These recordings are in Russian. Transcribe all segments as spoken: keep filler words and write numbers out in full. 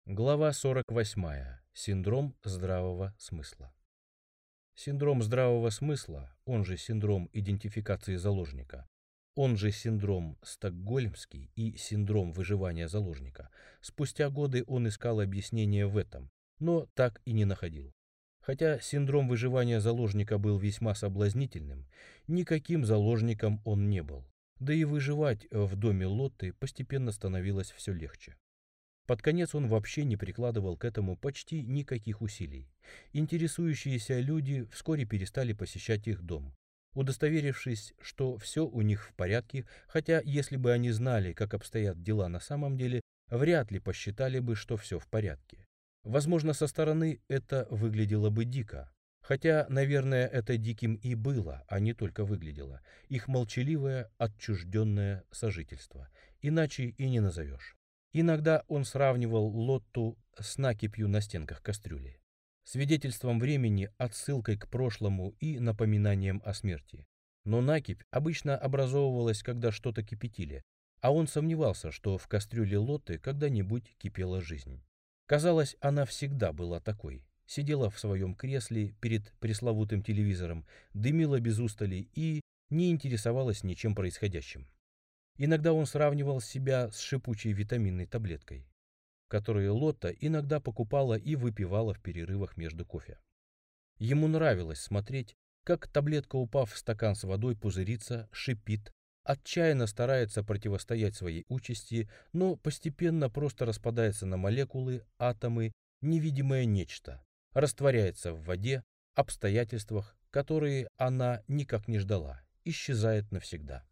Глава сорок восьмая. Синдром здравого смысла. Синдром здравого смысла, он же синдром идентификации заложника, он же синдром стокгольмский и синдром выживания заложника. Спустя годы он искал объяснение в этом, но так и не находил. Хотя синдром выживания заложника был весьма соблазнительным, никаким заложником он не был. Да и выживать в доме Лотты постепенно становилось все легче. Под конец он вообще не прикладывал к этому почти никаких усилий. Интересующиеся люди вскоре перестали посещать их дом, удостоверившись, что все у них в порядке, хотя если бы они знали, как обстоят дела на самом деле, вряд ли посчитали бы, что все в порядке. Возможно, со стороны это выглядело бы дико. Хотя, наверное, это диким и было, а не только выглядело. Их молчаливое, отчужденное сожительство. Иначе и не назовешь. Иногда он сравнивал Лотту с накипью на стенках кастрюли, свидетельством времени, отсылкой к прошлому и напоминанием о смерти. Но накипь обычно образовывалась, когда что-то кипятили, а он сомневался, что в кастрюле Лотты когда-нибудь кипела жизнь. Казалось, она всегда была такой. Сидела в своем кресле перед пресловутым телевизором, дымила без устали и не интересовалась ничем происходящим. Иногда он сравнивал себя с шипучей витаминной таблеткой, которую Лотта иногда покупала и выпивала в перерывах между кофе. Ему нравилось смотреть, как таблетка, упав в стакан с водой, пузырится, шипит, отчаянно старается противостоять своей участи, но постепенно просто распадается на молекулы, атомы, невидимое нечто, растворяется в воде, обстоятельствах, которые она никак не ждала, исчезает навсегда.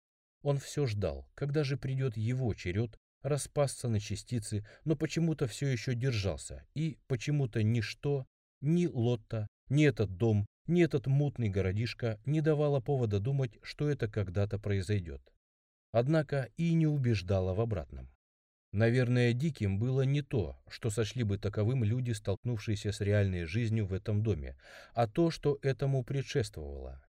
Он все ждал, когда же придет его черед распасться на частицы, но почему-то все еще держался, и почему-то ничто, ни Лотта, ни этот дом, ни этот мутный городишко не давало повода думать, что это когда-то произойдет. Однако и не убеждало в обратном. Наверное, диким было не то, что сочли бы таковым люди, столкнувшиеся с реальной жизнью в этом доме, а то, что этому предшествовало.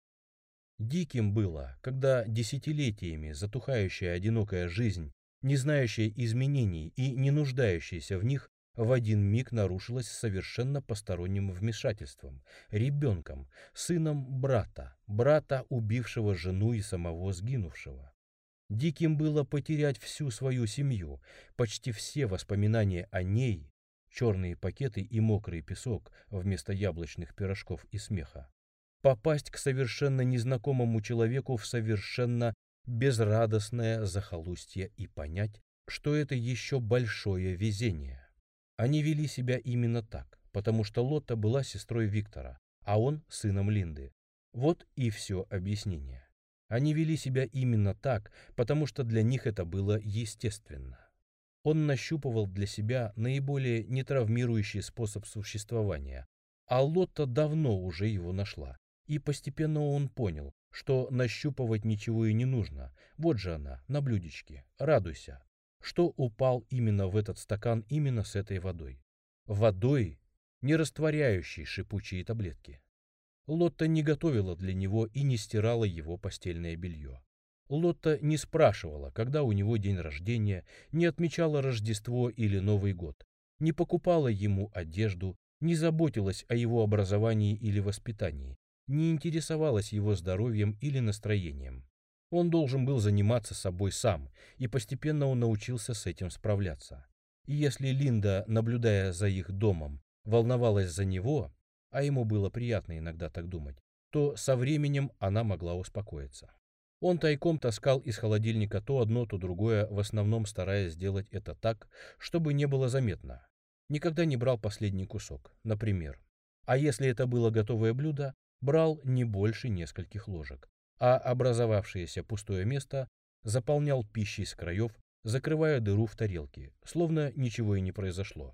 Диким было, когда десятилетиями затухающая одинокая жизнь, не знающая изменений и не нуждающаяся в них, в один миг нарушилась совершенно посторонним вмешательством, ребенком, сыном брата, брата, убившего жену и самого сгинувшего. Диким было потерять всю свою семью, почти все воспоминания о ней, черные пакеты и мокрый песок вместо яблочных пирожков и смеха. Попасть к совершенно незнакомому человеку в совершенно безрадостное захолустье и понять, что это еще большое везение. Они вели себя именно так, потому что Лотта была сестрой Виктора, а он сыном Линды. Вот и все объяснение. Они вели себя именно так, потому что для них это было естественно. Он нащупывал для себя наиболее нетравмирующий способ существования, а Лотта давно уже его нашла. И постепенно он понял, что нащупывать ничего и не нужно. Вот же она, на блюдечке. Радуйся, что упал именно в этот стакан именно с этой водой. Водой, не растворяющей шипучие таблетки. Лотта не готовила для него и не стирала его постельное белье. Лотта не спрашивала, когда у него день рождения, не отмечала Рождество или Новый год, не покупала ему одежду, не заботилась о его образовании или воспитании, не интересовалась его здоровьем или настроением. Он должен был заниматься собой сам, и постепенно он научился с этим справляться. И если Линда, наблюдая за их домом, волновалась за него, а ему было приятно иногда так думать, то со временем она могла успокоиться. Он тайком таскал из холодильника то одно, то другое, в основном стараясь сделать это так, чтобы не было заметно. Никогда не брал последний кусок, например. А если это было готовое блюдо, брал не больше нескольких ложек, а образовавшееся пустое место заполнял пищей с краев, закрывая дыру в тарелке, словно ничего и не произошло.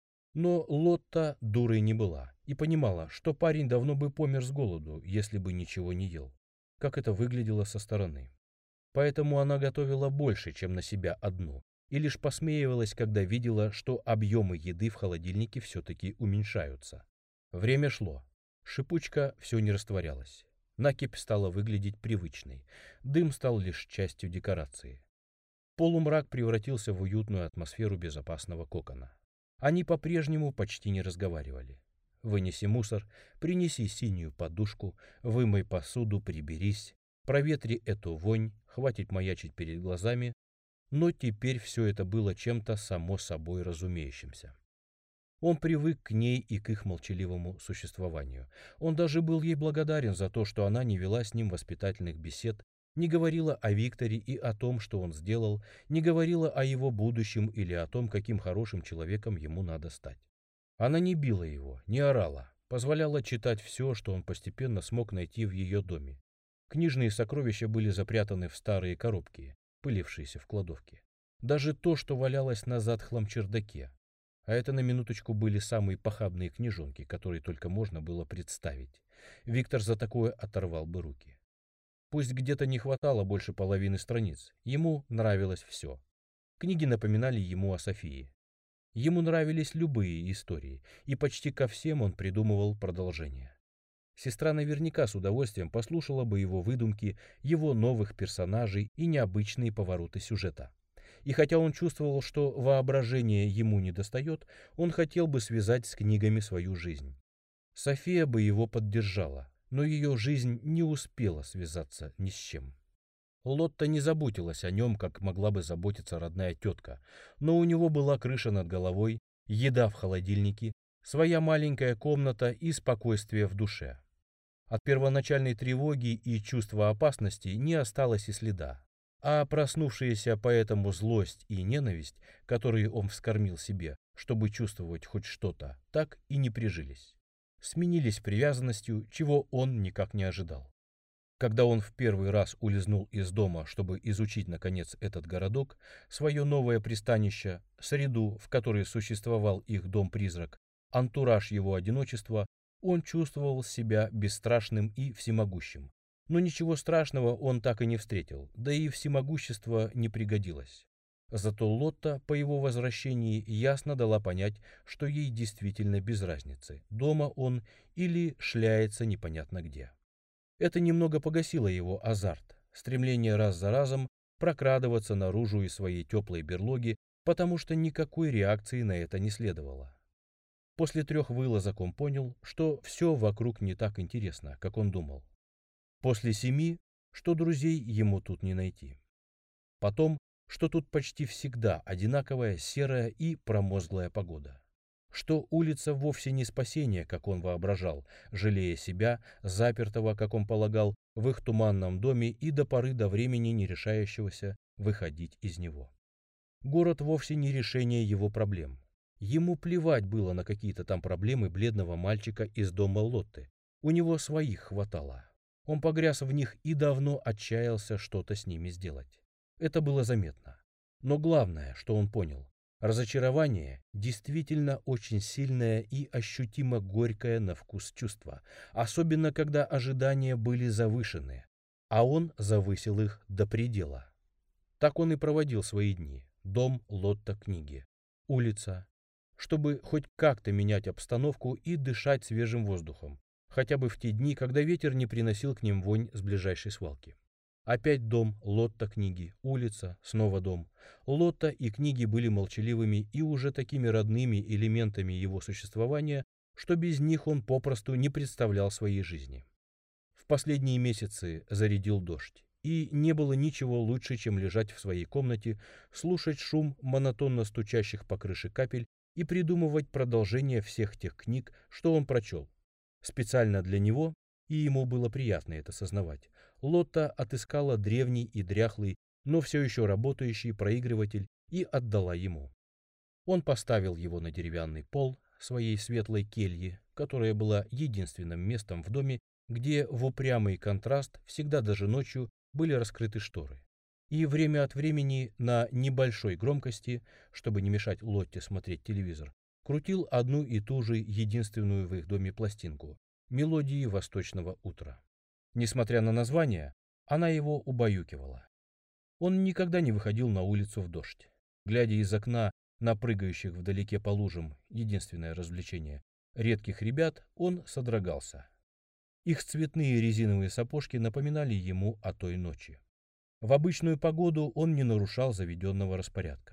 Но Лотта дурой не была и понимала, что парень давно бы помер с голоду, если бы ничего не ел, как это выглядело со стороны. Поэтому она готовила больше, чем на себя одну, и лишь посмеивалась, когда видела, что объемы еды в холодильнике все-таки уменьшаются. Время шло. Шипучка все не растворялась. Накипь стала выглядеть привычной. Дым стал лишь частью декорации. Полумрак превратился в уютную атмосферу безопасного кокона. Они по-прежнему почти не разговаривали. Вынеси мусор, принеси синюю подушку, вымой посуду, приберись, проветри эту вонь, хватит маячить перед глазами. Но теперь все это было чем-то само собой разумеющимся. Он привык к ней и к их молчаливому существованию. Он даже был ей благодарен за то, что она не вела с ним воспитательных бесед, не говорила о Викторе и о том, что он сделал, не говорила о его будущем или о том, каким хорошим человеком ему надо стать. Она не била его, не орала, позволяла читать все, что он постепенно смог найти в ее доме. Книжные сокровища были запрятаны в старые коробки, пылившиеся в кладовке. Даже то, что валялось на затхлом чердаке. А это на минуточку были самые похабные книжонки, которые только можно было представить. Виктор за такое оторвал бы руки. Пусть где-то не хватало больше половины страниц, ему нравилось все. Книги напоминали ему о Софии. Ему нравились любые истории, и почти ко всем он придумывал продолжение. Сестра наверняка с удовольствием послушала бы его выдумки, его новых персонажей и необычные повороты сюжета. И хотя он чувствовал, что воображение ему недостает, он хотел бы связать с книгами свою жизнь. София бы его поддержала, но ее жизнь не успела связаться ни с чем. Лотта не заботилась о нем, как могла бы заботиться родная тетка, но у него была крыша над головой, еда в холодильнике, своя маленькая комната и спокойствие в душе. От первоначальной тревоги и чувства опасности не осталось и следа. А проснувшаяся поэтому злость и ненависть, которые он вскормил себе, чтобы чувствовать хоть что-то, так и не прижились. Сменились привязанностью, чего он никак не ожидал. Когда он в первый раз улизнул из дома, чтобы изучить, наконец, этот городок, свое новое пристанище, среду, в которой существовал их дом-призрак, антураж его одиночества, он чувствовал себя бесстрашным и всемогущим. Но ничего страшного он так и не встретил, да и всемогущество не пригодилось. Зато Лотта по его возвращении ясно дала понять, что ей действительно без разницы, дома он или шляется непонятно где. Это немного погасило его азарт, стремление раз за разом прокрадываться наружу из своей теплой берлоги, потому что никакой реакции на это не следовало. После трех вылазок он понял, что все вокруг не так интересно, как он думал. После семи, что друзей ему тут не найти. Потом, что тут почти всегда одинаковая серая и промозглая погода. Что улица вовсе не спасение, как он воображал, жалея себя, запертого, как он полагал, в их туманном доме и до поры до времени не решающегося выходить из него. Город вовсе не решение его проблем. Ему плевать было на какие-то там проблемы бледного мальчика из дома Лотты. У него своих хватало. Он погряз в них и давно отчаялся что-то с ними сделать. Это было заметно. Но главное, что он понял, разочарование действительно очень сильное и ощутимо горькое на вкус чувство, особенно когда ожидания были завышены, а он завысил их до предела. Так он и проводил свои дни. Дом, Лотта, книги, улица, чтобы хоть как-то менять обстановку и дышать свежим воздухом, хотя бы в те дни, когда ветер не приносил к ним вонь с ближайшей свалки. Опять дом, Лотта, книги, улица, снова дом. Лотта и книги были молчаливыми и уже такими родными элементами его существования, что без них он попросту не представлял своей жизни. В последние месяцы зарядил дождь, и не было ничего лучше, чем лежать в своей комнате, слушать шум монотонно стучащих по крыше капель и придумывать продолжение всех тех книг, что он прочел. Специально для него, и ему было приятно это сознавать, Лотта отыскала древний и дряхлый, но все еще работающий проигрыватель и отдала ему. Он поставил его на деревянный пол своей светлой кельи, которая была единственным местом в доме, где в упрямый контраст всегда даже ночью были раскрыты шторы. И время от времени на небольшой громкости, чтобы не мешать Лотте смотреть телевизор, крутил одну и ту же единственную в их доме пластинку — мелодии восточного утра. Несмотря на название, она его убаюкивала. Он никогда не выходил на улицу в дождь. Глядя из окна на прыгающих вдалеке по лужам, единственное развлечение, редких ребят, он содрогался. Их цветные резиновые сапожки напоминали ему о той ночи. В обычную погоду он не нарушал заведенного распорядка.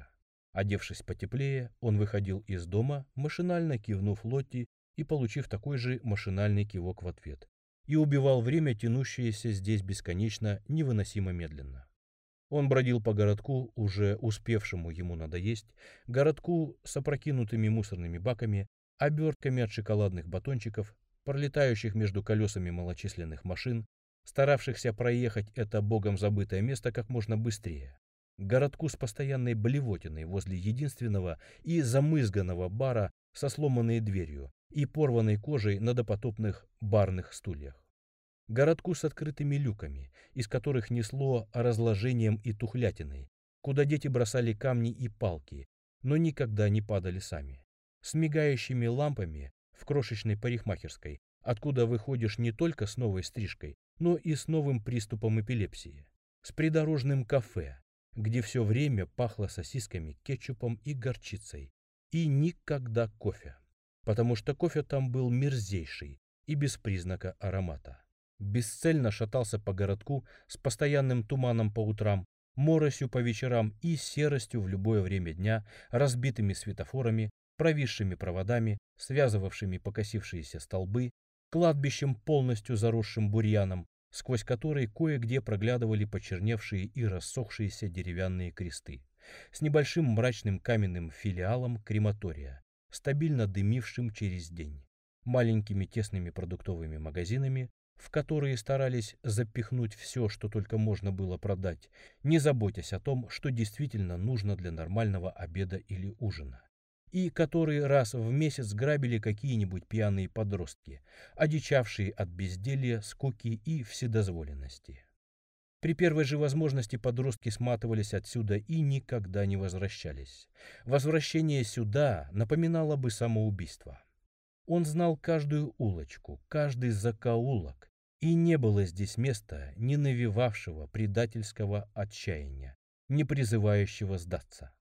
Одевшись потеплее, он выходил из дома, машинально кивнув Лотти и получив такой же машинальный кивок в ответ, и убивал время, тянущееся здесь бесконечно, невыносимо медленно. Он бродил по городку, уже успевшему ему надоесть, городку с опрокинутыми мусорными баками, обертками от шоколадных батончиков, пролетающих между колесами малочисленных машин, старавшихся проехать это богом забытое место как можно быстрее. Городку с постоянной блевотиной возле единственного и замызганного бара со сломанной дверью и порванной кожей на допотопных барных стульях. Городку с открытыми люками, из которых несло разложением и тухлятиной, куда дети бросали камни и палки, но никогда не падали сами. С мигающими лампами в крошечной парикмахерской, откуда выходишь не только с новой стрижкой, но и с новым приступом эпилепсии. С придорожным кафе, где все время пахло сосисками, кетчупом и горчицей. И никогда кофе. Потому что кофе там был мерзейший и без признака аромата. Бесцельно шатался по городку с постоянным туманом по утрам, моросью по вечерам и серостью в любое время дня, разбитыми светофорами, провисшими проводами, связывавшими покосившиеся столбы, кладбищем, полностью заросшим бурьяном, сквозь который кое-где проглядывали почерневшие и рассохшиеся деревянные кресты, с небольшим мрачным каменным филиалом крематория, стабильно дымившим через день, маленькими тесными продуктовыми магазинами, в которые старались запихнуть все, что только можно было продать, не заботясь о том, что действительно нужно для нормального обеда или ужина, и которые раз в месяц грабили какие-нибудь пьяные подростки, одичавшие от безделья, скуки и вседозволенности. При первой же возможности подростки сматывались отсюда и никогда не возвращались. Возвращение сюда напоминало бы самоубийство. Он знал каждую улочку, каждый закоулок, и не было здесь места, не навевавшего предательского отчаяния, не призывающего сдаться.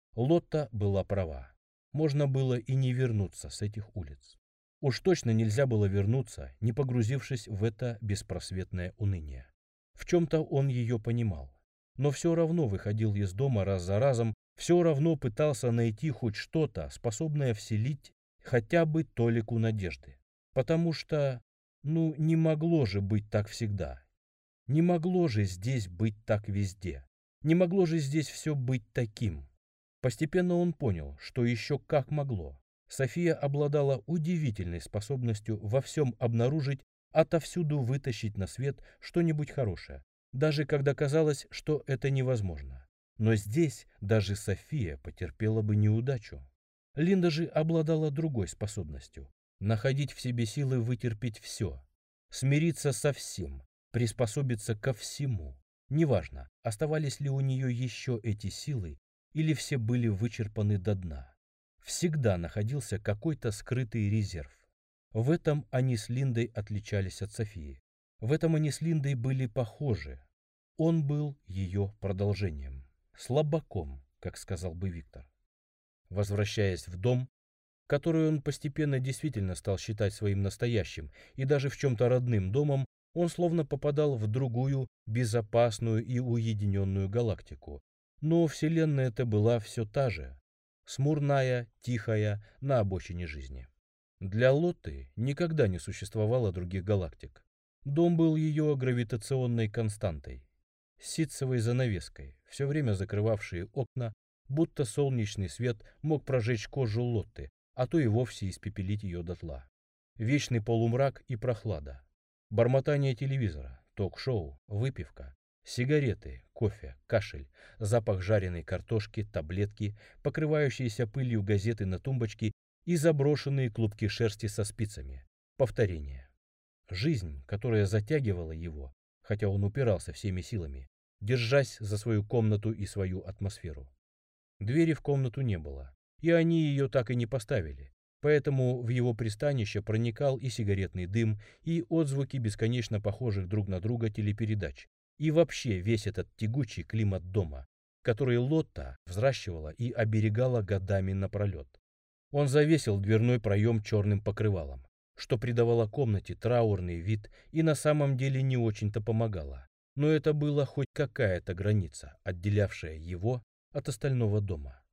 Лотта была права. Можно было и не вернуться с этих улиц. Уж точно нельзя было вернуться, не погрузившись в это беспросветное уныние. В чем-то он ее понимал. Но все равно выходил из дома раз за разом, все равно пытался найти хоть что-то, способное вселить хотя бы толику надежды. Потому что, ну, не могло же быть так всегда. Не могло же здесь быть так везде. Не могло же здесь все быть таким. Постепенно он понял, что еще как могло. София обладала удивительной способностью во всем обнаружить, отовсюду вытащить на свет что-нибудь хорошее, даже когда казалось, что это невозможно. Но здесь даже София потерпела бы неудачу. Линда же обладала другой способностью – находить в себе силы вытерпеть все, смириться со всем, приспособиться ко всему. Неважно, оставались ли у нее еще эти силы, или все были вычерпаны до дна. Всегда находился какой-то скрытый резерв. В этом они с Линдой отличались от Софии. В этом они с Линдой были похожи. Он был ее продолжением. Слабаком, как сказал бы Виктор. Возвращаясь в дом, который он постепенно действительно стал считать своим настоящим и даже в чем-то родным домом, он словно попадал в другую, безопасную и уединенную галактику. Но вселенная-то была все та же, смурная, тихая, на обочине жизни. Для Лотты никогда не существовало других галактик. Дом был ее гравитационной константой, ситцевой занавеской, все время закрывавшей окна, будто солнечный свет мог прожечь кожу Лотты, а то и вовсе испепелить ее дотла. Вечный полумрак и прохлада, бормотание телевизора, ток-шоу, выпивка, сигареты, кофе, кашель, запах жареной картошки, таблетки, покрывающиеся пылью газеты на тумбочке и заброшенные клубки шерсти со спицами. Повторение. Жизнь, которая затягивала его, хотя он упирался всеми силами, держась за свою комнату и свою атмосферу. Двери в комнату не было, и они ее так и не поставили, поэтому в его пристанище проникал и сигаретный дым, и отзвуки бесконечно похожих друг на друга телепередач, и вообще весь этот тягучий климат дома, который Лотта взращивала и оберегала годами напролет. Он завесил дверной проем черным покрывалом, что придавало комнате траурный вид и на самом деле не очень-то помогало. Но это была хоть какая-то граница, отделявшая его от остального дома.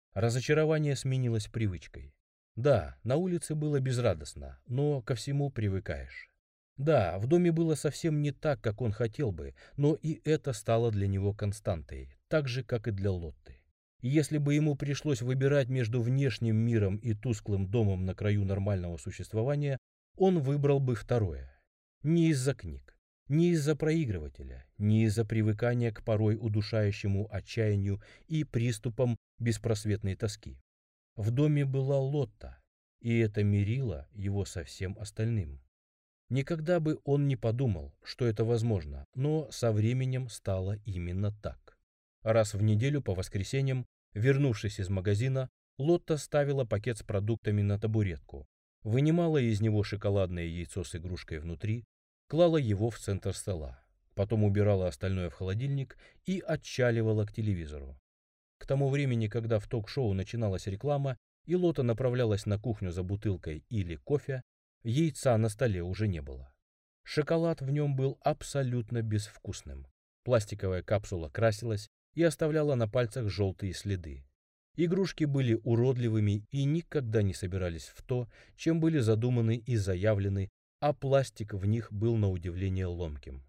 Разочарование сменилось привычкой. Да, на улице было безрадостно, но ко всему привыкаешь. Да, в доме было совсем не так, как он хотел бы, но и это стало для него константой, так же, как и для Лотты. И если бы ему пришлось выбирать между внешним миром и тусклым домом на краю нормального существования, он выбрал бы второе. Не из-за книг, не из-за проигрывателя, не из-за привыкания к порой удушающему отчаянию и приступам беспросветной тоски. В доме была Лотта, и это мирило его со всем остальным. Никогда бы он не подумал, что это возможно, но со временем стало именно так. Раз в неделю по воскресеньям, вернувшись из магазина, Лотта ставила пакет с продуктами на табуретку, вынимала из него шоколадное яйцо с игрушкой внутри, клала его в центр стола, потом убирала остальное в холодильник и отчаливала к телевизору. К тому времени, когда в ток-шоу начиналась реклама и Лотта направлялась на кухню за бутылкой или кофе, яйца на столе уже не было. Шоколад в нем был абсолютно безвкусным. Пластиковая капсула красилась и оставляла на пальцах желтые следы. Игрушки были уродливыми и никогда не собирались в то, чем были задуманы и заявлены, а пластик в них был на удивление ломким.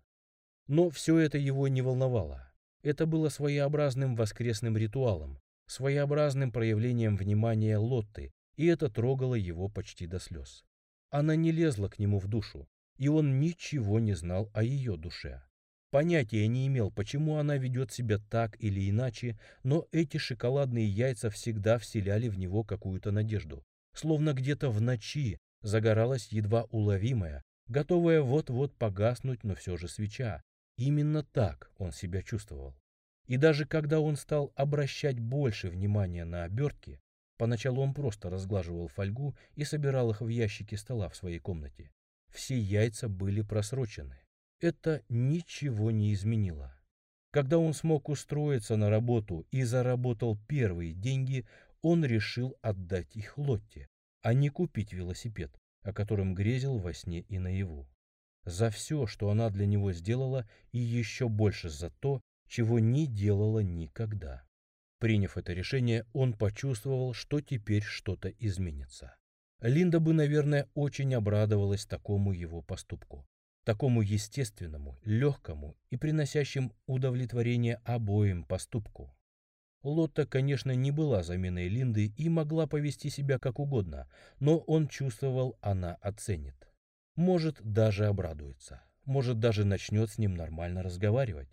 Но все это его не волновало. Это было своеобразным воскресным ритуалом, своеобразным проявлением внимания Лотты, и это трогало его почти до слез. Она не лезла к нему в душу, и он ничего не знал о ее душе. Понятия не имел, почему она ведет себя так или иначе, но эти шоколадные яйца всегда вселяли в него какую-то надежду. Словно где-то в ночи загоралась едва уловимая, готовая вот-вот погаснуть, но все же свеча. Именно так он себя чувствовал. И даже когда он стал обращать больше внимания на обертки, поначалу он просто разглаживал фольгу и собирал их в ящике стола в своей комнате, все яйца были просрочены. Это ничего не изменило. Когда он смог устроиться на работу и заработал первые деньги, он решил отдать их Лотте, а не купить велосипед, о котором грезил во сне и наяву. За все, что она для него сделала, и еще больше за то, чего не делала никогда. Приняв это решение, он почувствовал, что теперь что-то изменится. Линда бы, наверное, очень обрадовалась такому его поступку. Такому естественному, легкому и приносящему удовлетворение обоим поступку. Лотта, конечно, не была заменой Линды и могла повести себя как угодно, но он чувствовал, она оценит. Может, даже обрадуется, может, даже начнет с ним нормально разговаривать.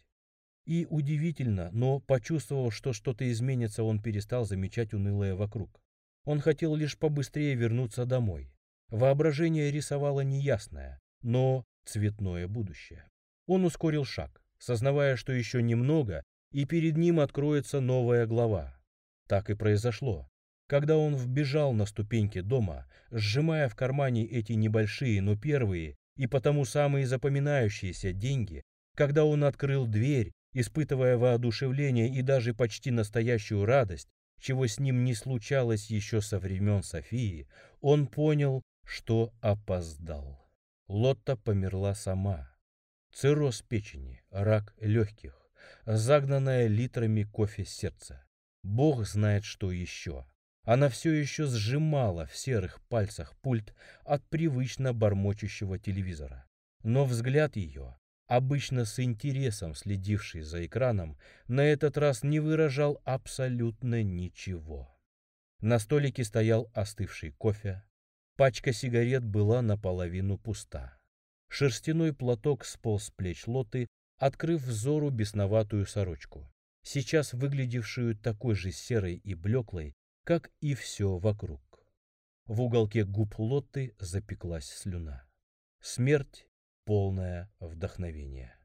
И удивительно, но, почувствовав, что что-то изменится, он перестал замечать унылое вокруг. Он хотел лишь побыстрее вернуться домой. Воображение рисовало неясное, но цветное будущее. Он ускорил шаг, сознавая, что еще немного, и перед ним откроется новая глава. Так и произошло. Когда он вбежал на ступеньки дома, сжимая в кармане эти небольшие, но первые и потому самые запоминающиеся деньги, когда он открыл дверь, испытывая воодушевление и даже почти настоящую радость, чего с ним не случалось еще со времен Софии, он понял, что опоздал. Лотта померла сама. Цирроз печени, рак легких, загнанное литрами кофе сердце. Бог знает, что еще. Она все еще сжимала в серых пальцах пульт от привычно бормочущего телевизора. Но взгляд ее, обычно с интересом следивший за экраном, на этот раз не выражал абсолютно ничего. На столике стоял остывший кофе. Пачка сигарет была наполовину пуста. Шерстяной платок сполз с плеч Лотты, открыв взору бесноватую сорочку, сейчас выглядевшую такой же серой и блеклой, как и все вокруг. В уголке губ Лотты запеклась слюна. Смерть, полное вдохновение.